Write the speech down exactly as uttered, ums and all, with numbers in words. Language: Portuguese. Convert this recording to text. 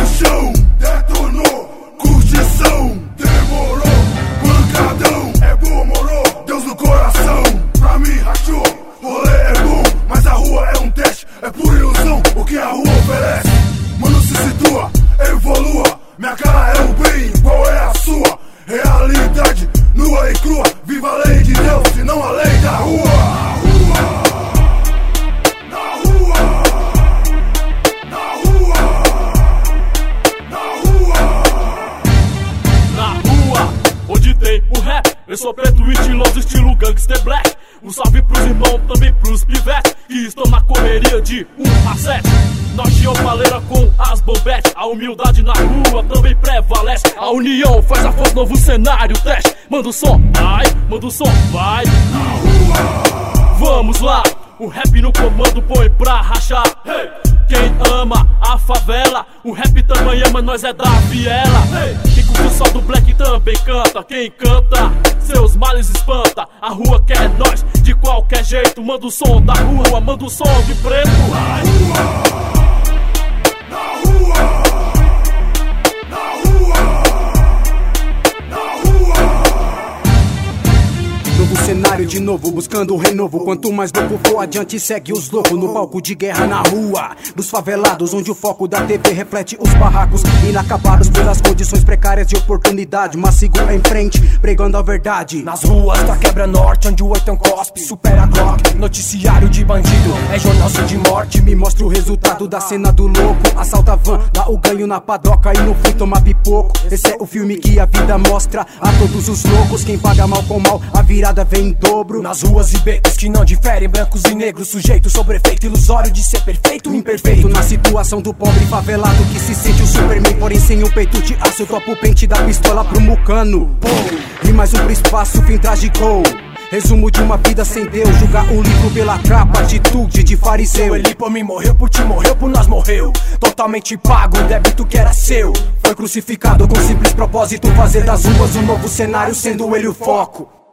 chão, detonou, curtição, demorou, pancadão, é bom, morou, Deus no coração, pra mim rachou, rolê é bom, mas a rua é um teste, é pura ilusão, o que a rua oferece. Mano, se situa, evolua, minha cara é o bem, qual é a sua? Realidade, nua e crua, viva a lei de Deus e não a lei da rua. O rap, eu sou preto e estiloso, estilo gangster black. Um salve pros irmãos, também pros pivetes que estão na correria de um a sete. Nós geopaleira com as bombetes, a humildade na rua também prevalece. A união faz a força, novo cenário, teste. Manda o som, vai, manda o som, vai. Na rua, vamos lá, o rap no comando põe pra rachar. Hey! Quem ama a favela, o rap também ama, nós é da viela. Quem curte o sol do black também canta. Quem canta, seus males espanta. A rua quer nós, de qualquer jeito. Manda o som da rua, manda o som de preto. Na rua, na rua, na rua, na rua. Novo cenário de novo, buscando o renovo. Quanto mais louco for adiante, segue os loucos. No palco de guerra na rua dos favelados, onde o foco da T V reflete os barracos inacabados pelas condições precárias de oportunidade. Mas sigo em frente, pregando a verdade. Nas ruas da Quebra Norte, onde o oitão cospe, supera a Glock. Noticiário de bandido, é jornal só de morte. Me mostra o resultado da cena do louco. Assalta a van, dá o ganho na padoca e no fim toma pipoco. Esse é o filme que a vida mostra a todos os loucos. Quem paga mal com mal, a virada vem em dobro. Nas ruas e becos que não diferem, brancos e negros, sujeito sobre efeito ilusório de ser perfeito, imperfeito. Na situação do pobre favelado que se sente o Superman, porém sem o peito de aço. Topa o pente da pistola pro mucano. E mais um pro espaço, fim trágico. Resumo de uma vida sem Deus, julgar o livro pela capa, atitude de fariseu. Ele por mim morreu, por ti morreu, por nós morreu. Totalmente pago, o débito que era seu. Foi crucificado com simples propósito, fazer das ruas um novo cenário, sendo ele o foco.